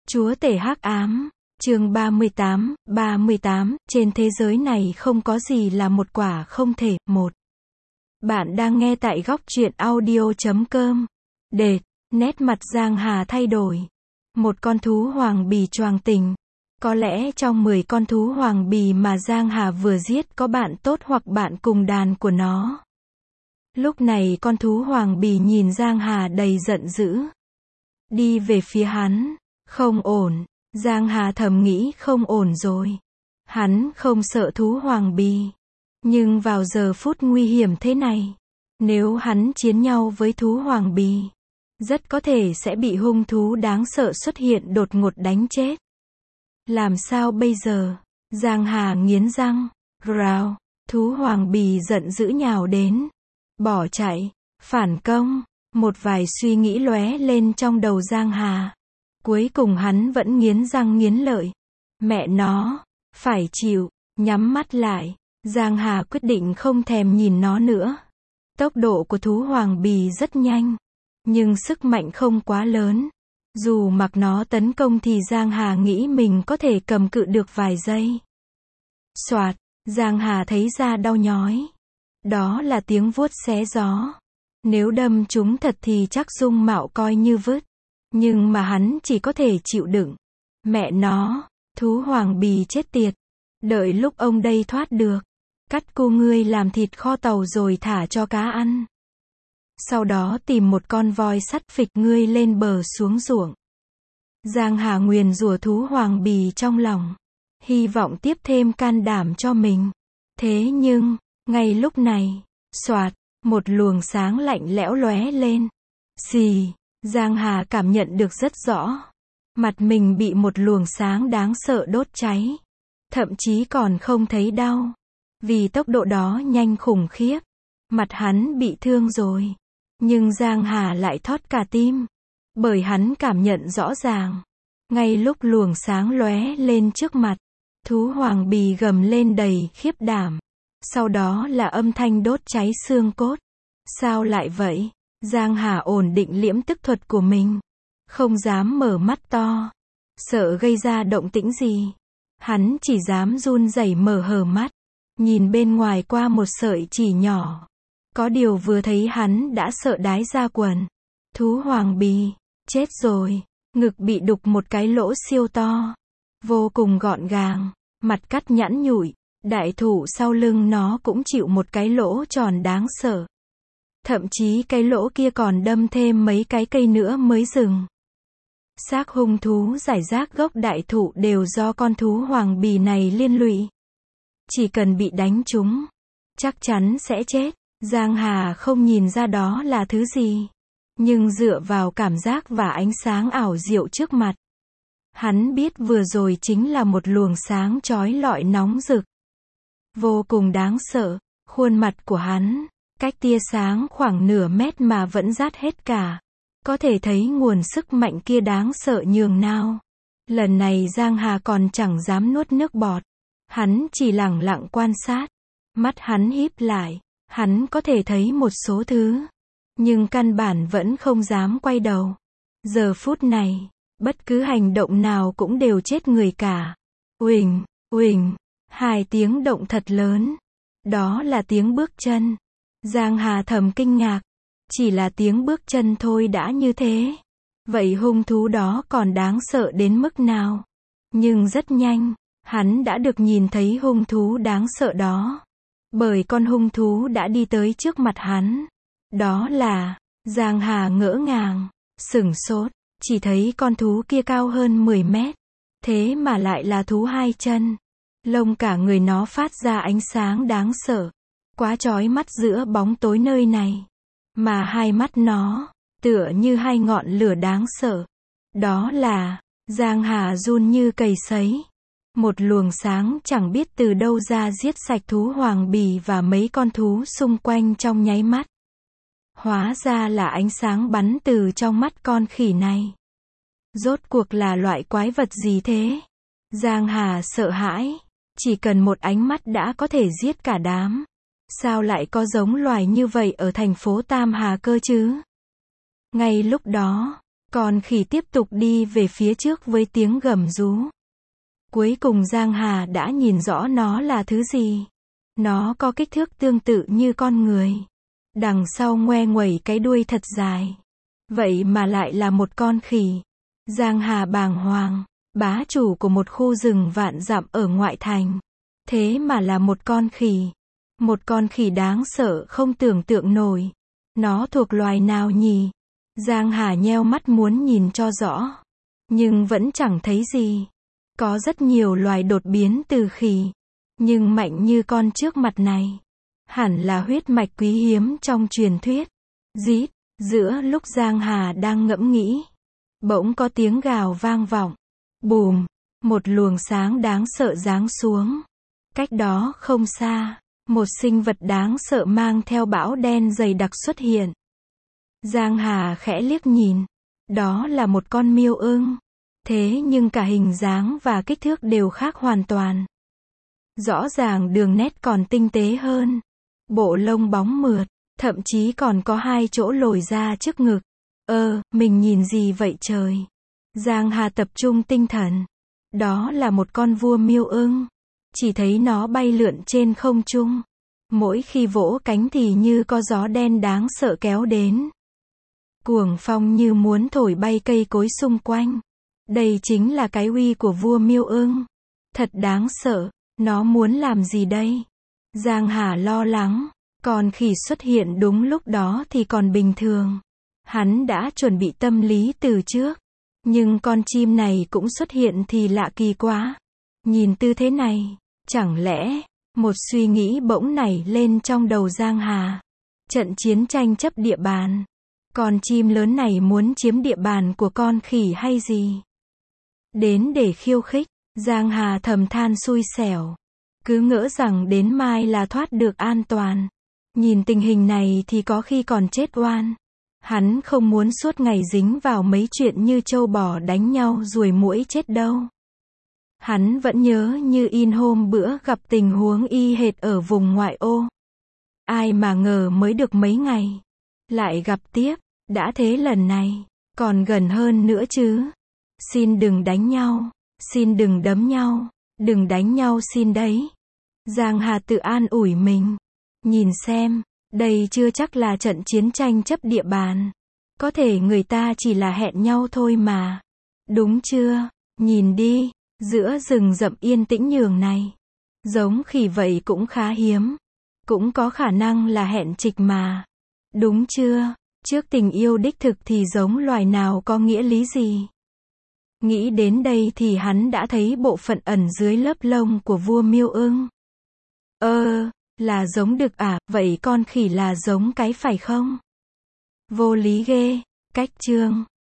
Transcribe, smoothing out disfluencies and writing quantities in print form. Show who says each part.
Speaker 1: Chúa tể hắc ám, chương 38, trên thế giới này không có gì là một quả không thể. Một. Bạn đang nghe tại góc truyện audio.com. Đệt, nét mặt Giang Hà thay đổi. Một con thú hoàng bì choàng tình. Có lẽ trong 10 con thú hoàng bì mà Giang Hà vừa giết có bạn tốt hoặc bạn cùng đàn của nó. Lúc này con thú hoàng bì nhìn Giang Hà đầy giận dữ. Đi về phía hắn. Không ổn. Giang Hà thầm nghĩ không ổn rồi. Hắn không sợ thú hoàng bì. Nhưng vào giờ phút nguy hiểm thế này, nếu hắn chiến nhau với thú hoàng bì, rất có thể sẽ bị hung thú đáng sợ xuất hiện đột ngột đánh chết. Làm sao bây giờ? Giang Hà nghiến răng. Rào. Thú hoàng bì giận dữ nhào đến. Bỏ chạy. Phản công. Một vài suy nghĩ lóe lên trong đầu Giang Hà. Cuối cùng hắn vẫn nghiến răng nghiến lợi. Mẹ nó. Phải chịu. Nhắm mắt lại. Giang Hà quyết định không thèm nhìn nó nữa. Tốc độ của thú hoàng bì rất nhanh. Nhưng sức mạnh không quá lớn. Dù mặc nó tấn công thì Giang Hà nghĩ mình có thể cầm cự được vài giây. Soạt. Giang Hà thấy da đau nhói. Đó là tiếng vuốt xé gió. Nếu đâm chúng thật thì chắc dung mạo coi như vứt. Nhưng mà hắn chỉ có thể chịu đựng. Mẹ nó. Thú hoàng bì chết tiệt. Đợi lúc ông đây thoát được. Cắt cô ngươi làm thịt kho tàu rồi thả cho cá ăn. Sau đó tìm một con voi sắt phịch ngươi lên bờ xuống ruộng. Giang Hà nguyền rủa thú hoàng bì trong lòng. Hy vọng tiếp thêm can đảm cho mình. Thế nhưng, ngay lúc này, soạt, một luồng sáng lạnh lẽo lóe lên. Xì, Giang Hà cảm nhận được rất rõ. Mặt mình bị một luồng sáng đáng sợ đốt cháy. Thậm chí còn không thấy đau. Vì tốc độ đó nhanh khủng khiếp. Mặt hắn bị thương rồi. Nhưng Giang Hà lại thót cả tim. Bởi hắn cảm nhận rõ ràng. Ngay lúc luồng sáng lóe lên trước mặt, thú hoàng bì gầm lên đầy khiếp đảm. Sau đó là âm thanh đốt cháy xương cốt. Sao lại vậy? Giang Hà ổn định liễm tức thuật của mình. Không dám mở mắt to. Sợ gây ra động tĩnh gì. Hắn chỉ dám run rẩy mở hờ mắt. Nhìn bên ngoài qua một sợi chỉ nhỏ. Có điều vừa thấy hắn đã sợ đái ra quần. Thú hoàng bì. Chết rồi. Ngực bị đục một cái lỗ siêu to. Vô cùng gọn gàng. Mặt cắt nhẵn nhụi. Đại thụ sau lưng nó cũng chịu một cái lỗ tròn đáng sợ. Thậm chí cái lỗ kia còn đâm thêm mấy cái cây nữa mới dừng. Xác hung thú rải rác gốc đại thụ đều do con thú hoàng bì này liên lụy. Chỉ cần bị đánh trúng, chắc chắn sẽ chết. Giang Hà không nhìn ra đó là thứ gì. Nhưng dựa vào cảm giác và ánh sáng ảo diệu trước mặt, hắn biết vừa rồi chính là một luồng sáng chói lọi nóng rực. Vô cùng đáng sợ. Khuôn mặt của hắn, cách tia sáng khoảng nửa mét mà vẫn rát hết cả. Có thể thấy nguồn sức mạnh kia đáng sợ nhường nào. Lần này Giang Hà còn chẳng dám nuốt nước bọt. Hắn chỉ lẳng lặng quan sát. Mắt hắn híp lại. Hắn có thể thấy một số thứ. Nhưng căn bản vẫn không dám quay đầu. Giờ phút này, bất cứ hành động nào cũng đều chết người cả. Uỳnh, uỳnh, 2 tiếng động thật lớn. Đó là tiếng bước chân. Giang Hà thầm kinh ngạc. Chỉ là tiếng bước chân thôi đã như thế. Vậy hung thú đó còn đáng sợ đến mức nào? Nhưng rất nhanh, hắn đã được nhìn thấy hung thú đáng sợ đó. Bởi con hung thú đã đi tới trước mặt hắn. Đó là, Giang Hà ngỡ ngàng, sửng sốt, chỉ thấy con thú kia cao hơn 10 mét. Thế mà lại là thú 2 chân. Lông cả người nó phát ra ánh sáng đáng sợ. Quá chói mắt giữa bóng tối nơi này. Mà 2 mắt nó, tựa như 2 ngọn lửa đáng sợ. Đó là, Giang Hà run như cầy sấy. Một luồng sáng chẳng biết từ đâu ra giết sạch thú hoàng bì và mấy con thú xung quanh trong nháy mắt. Hóa ra là ánh sáng bắn từ trong mắt con khỉ này. Rốt cuộc là loại quái vật gì thế? Giang Hà sợ hãi. Chỉ cần một ánh mắt đã có thể giết cả đám. Sao lại có giống loài như vậy ở thành phố Tam Hà cơ chứ? Ngay lúc đó, Con khỉ tiếp tục đi về phía trước với tiếng gầm rú. Cuối cùng Giang Hà đã nhìn rõ nó là thứ gì. Nó có kích thước tương tự như con người. Đằng sau ngoe nguẩy cái đuôi thật dài. Vậy mà lại là một con khỉ. Giang Hà bàng hoàng, bá chủ của một khu rừng vạn dặm ở ngoại thành. Thế mà là một con khỉ. Một con khỉ đáng sợ không tưởng tượng nổi. Nó thuộc loài nào nhỉ? Giang Hà nheo mắt muốn nhìn cho rõ. Nhưng vẫn chẳng thấy gì. Có rất nhiều loài đột biến từ khỉ. Nhưng mạnh như con trước mặt này. Hẳn là huyết mạch quý hiếm trong truyền thuyết. Rít, giữa lúc Giang Hà đang ngẫm nghĩ. Bỗng có tiếng gào vang vọng. Bùm, một luồng sáng đáng sợ giáng xuống. Cách đó không xa, một sinh vật đáng sợ mang theo bão đen dày đặc xuất hiện. Giang Hà khẽ liếc nhìn. Đó là một con miêu ưng. Thế nhưng cả hình dáng và kích thước đều khác hoàn toàn. Rõ ràng đường nét còn tinh tế hơn. Bộ lông bóng mượt, thậm chí còn có hai chỗ lồi ra trước ngực. Mình nhìn gì vậy trời? Giang Hà tập trung tinh thần. Đó là một con vua miêu ưng. Chỉ thấy nó bay lượn trên không trung. Mỗi khi vỗ cánh thì như có gió đen đáng sợ kéo đến. Cuồng phong như muốn thổi bay cây cối xung quanh. Đây chính là cái uy của vua miêu ưng. Thật đáng sợ. Nó muốn làm gì đây? Giang Hà lo lắng. Còn khỉ xuất hiện đúng lúc đó thì còn bình thường. Hắn đã chuẩn bị tâm lý từ trước. Nhưng con chim này cũng xuất hiện thì lạ kỳ quá. Nhìn tư thế này, chẳng lẽ, một suy nghĩ bỗng nảy lên trong đầu Giang Hà. Trận chiến tranh chấp địa bàn. Con chim lớn này muốn chiếm địa bàn của con khỉ hay gì? Đến để khiêu khích, Giang Hà thầm than xui xẻo. Cứ ngỡ rằng đến mai là thoát được an toàn. Nhìn tình hình này thì có khi còn chết oan. Hắn không muốn suốt ngày dính vào mấy chuyện như trâu bò đánh nhau ruồi muỗi chết đâu. Hắn vẫn nhớ như in hôm bữa gặp tình huống y hệt ở vùng ngoại ô. Ai mà ngờ mới được mấy ngày. Lại gặp tiếp, đã thế lần này, còn gần hơn nữa chứ. Xin đừng đánh nhau, xin đừng đấm nhau, đừng đánh nhau xin đấy. Giang Hà tự an ủi mình. Nhìn xem, đây chưa chắc là trận chiến tranh chấp địa bàn. Có thể người ta chỉ là hẹn nhau thôi mà. Đúng chưa? Nhìn đi, giữa rừng rậm yên tĩnh nhường này. Giống khỉ vậy cũng khá hiếm. Cũng có khả năng là hẹn trịch mà. Đúng chưa? Trước tình yêu đích thực thì giống loài nào có nghĩa lý gì? Nghĩ đến đây thì hắn đã thấy bộ phận ẩn dưới lớp lông của vua miêu ưng. Là giống đực à, vậy con khỉ là giống cái phải không? Vô lý ghê. Cách chương